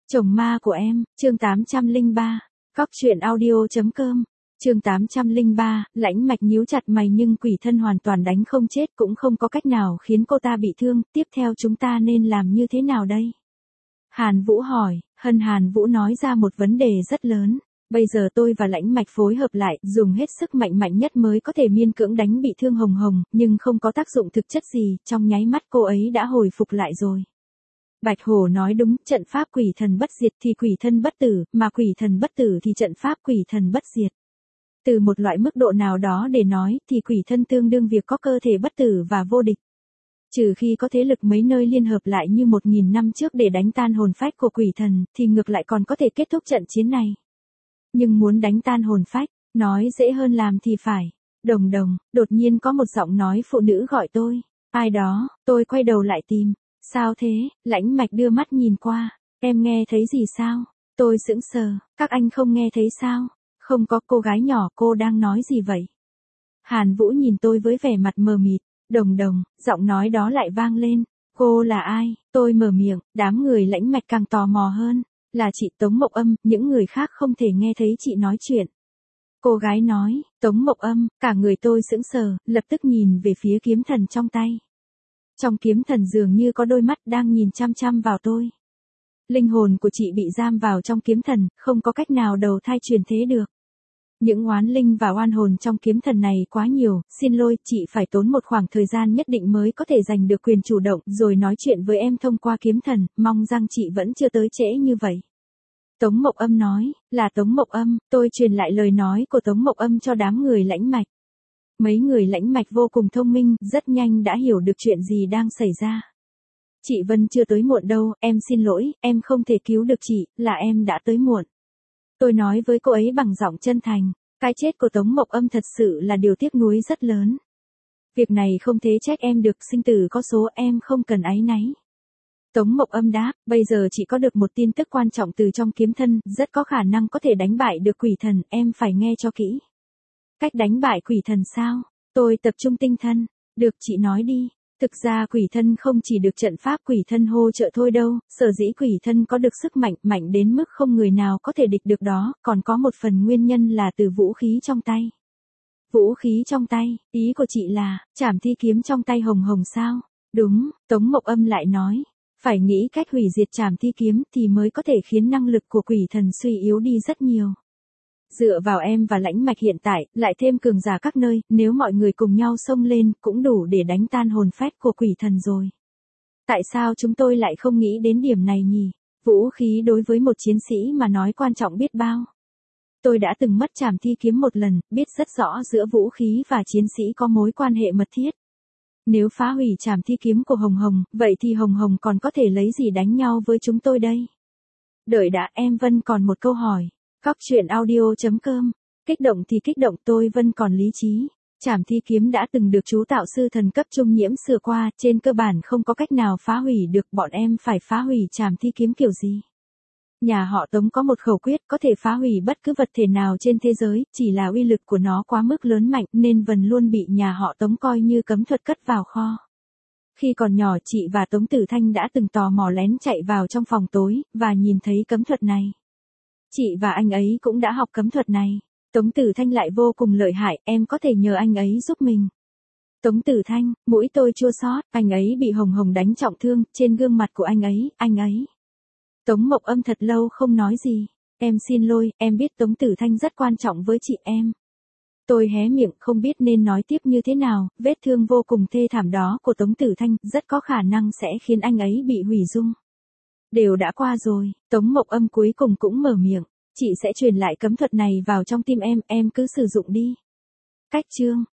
Chồng ma của em, chương 803. Cóc truyện audio.com. Chương 803, Lãnh Mạch nhíu chặt mày nhưng quỷ thân hoàn toàn đánh không chết cũng không có cách nào khiến cô ta bị thương, tiếp theo chúng ta nên làm như thế nào đây? Hàn Vũ hỏi, Hàn Vũ nói ra một vấn đề rất lớn. Bây giờ tôi và Lãnh Mạch phối hợp lại, dùng hết sức mạnh nhất mới có thể miễn cưỡng đánh bị thương Hồng Hồng, nhưng không có tác dụng thực chất gì, trong nháy mắt cô ấy đã hồi phục lại rồi. Bạch Hổ nói đúng, trận pháp quỷ thần bất diệt thì quỷ thân bất tử, mà quỷ thần bất tử thì trận pháp quỷ thần bất diệt. Từ một loại mức độ nào đó để nói thì quỷ thân tương đương việc có cơ thể bất tử và vô địch. Trừ khi có thế lực mấy nơi liên hợp lại như 1000 năm trước để đánh tan hồn phách của quỷ thần, thì ngược lại còn có thể kết thúc trận chiến này. Nhưng muốn đánh tan hồn phách, nói dễ hơn làm thì phải. Đồng, đột nhiên có một giọng nói phụ nữ gọi tôi. Ai đó, tôi quay đầu lại tìm. Sao thế? Lãnh Mạch đưa mắt nhìn qua. Em nghe thấy gì sao? Tôi sững sờ. Các anh không nghe thấy sao? Không có. Cô gái nhỏ, cô đang nói gì vậy? Hàn Vũ nhìn tôi với vẻ mặt mờ mịt. Đồng, giọng nói đó lại vang lên. Cô là ai? Tôi mở miệng, đám người Lãnh Mạch càng tò mò hơn. Là chị Tống Mộc Âm, những người khác không thể nghe thấy chị nói chuyện. Cô gái nói, Tống Mộc Âm, cả người tôi sững sờ, lập tức nhìn về phía kiếm thần trong tay. Trong kiếm thần dường như có đôi mắt đang nhìn chăm chăm vào tôi. Linh hồn của chị bị giam vào trong kiếm thần, không có cách nào đầu thai chuyển thế được. Những oán linh và oan hồn trong kiếm thần này quá nhiều, xin lỗi, chị phải tốn một khoảng thời gian nhất định mới có thể giành được quyền chủ động rồi nói chuyện với em thông qua kiếm thần, mong rằng chị vẫn chưa tới trễ như vậy. Tống Mộc Âm nói, là Tống Mộc Âm, tôi truyền lại lời nói của Tống Mộc Âm cho đám người Lãnh Mạch. Mấy người Lãnh Mạch vô cùng thông minh, rất nhanh đã hiểu được chuyện gì đang xảy ra. Chị Vân chưa tới muộn đâu, em xin lỗi, em không thể cứu được chị, là em đã tới muộn. Tôi nói với cô ấy bằng giọng chân thành, cái chết của Tống Mộc Âm thật sự là điều tiếc nuối rất lớn. Việc này không thể trách em được, sinh tử có số, em không cần áy náy. Tống Mộc Âm đáp, bây giờ chỉ có được một tin tức quan trọng từ trong kiếm thân, rất có khả năng có thể đánh bại được quỷ thần, em phải nghe cho kỹ. Cách đánh bại quỷ thần sao? Tôi tập trung tinh thần. Được, chị nói đi. Thực ra quỷ thân không chỉ được trận pháp quỷ thân hỗ trợ thôi đâu, sở dĩ quỷ thân có được sức mạnh đến mức không người nào có thể địch được đó, còn có một phần nguyên nhân là từ vũ khí trong tay. Vũ khí trong tay, ý của chị là, trảm thi kiếm trong tay Hồng Hồng sao? Đúng, Tống Mộc Âm lại nói. Phải nghĩ cách hủy diệt trảm thi kiếm thì mới có thể khiến năng lực của quỷ thần suy yếu đi rất nhiều. Dựa vào em và Lãnh Mạch hiện tại, lại thêm cường giả các nơi, nếu mọi người cùng nhau xông lên, cũng đủ để đánh tan hồn phách của quỷ thần rồi. Tại sao chúng tôi lại không nghĩ đến điểm này nhỉ? Vũ khí đối với một chiến sĩ mà nói quan trọng biết bao. Tôi đã từng mất trảm thi kiếm một lần, biết rất rõ giữa vũ khí và chiến sĩ có mối quan hệ mật thiết. Nếu phá hủy trảm thi kiếm của Hồng Hồng, vậy thì Hồng Hồng còn có thể lấy gì đánh nhau với chúng tôi đây? Đợi đã, em Vân còn một câu hỏi. Cóc truyện audio.com. Kích động thì kích động, tôi Vân còn lý trí. Trảm thi kiếm đã từng được chú tạo sư thần cấp trung nhiễm sửa qua, trên cơ bản không có cách nào phá hủy được, bọn em phải phá hủy trảm thi kiếm kiểu gì? Nhà họ Tống có một khẩu quyết có thể phá hủy bất cứ vật thể nào trên thế giới, chỉ là uy lực của nó quá mức lớn mạnh nên Vân luôn bị nhà họ Tống coi như cấm thuật cất vào kho. Khi còn nhỏ chị và Tống Tử Thanh đã từng tò mò lén chạy vào trong phòng tối, và nhìn thấy cấm thuật này. Chị và anh ấy cũng đã học cấm thuật này. Tống Tử Thanh lại vô cùng lợi hại, em có thể nhờ anh ấy giúp mình. Tống Tử Thanh, mũi tôi chua xót, anh ấy bị Hồng Hồng đánh trọng thương, trên gương mặt của anh ấy. Tống Mộc Âm thật lâu không nói gì. Em xin lỗi, em biết Tống Tử Thanh rất quan trọng với chị em. Tôi hé miệng không biết nên nói tiếp như thế nào, vết thương vô cùng thê thảm đó của Tống Tử Thanh rất có khả năng sẽ khiến anh ấy bị hủy dung. Đều đã qua rồi, Tống Mộc Âm cuối cùng cũng mở miệng. Chị sẽ truyền lại cấm thuật này vào trong tim em cứ sử dụng đi. Cách chương,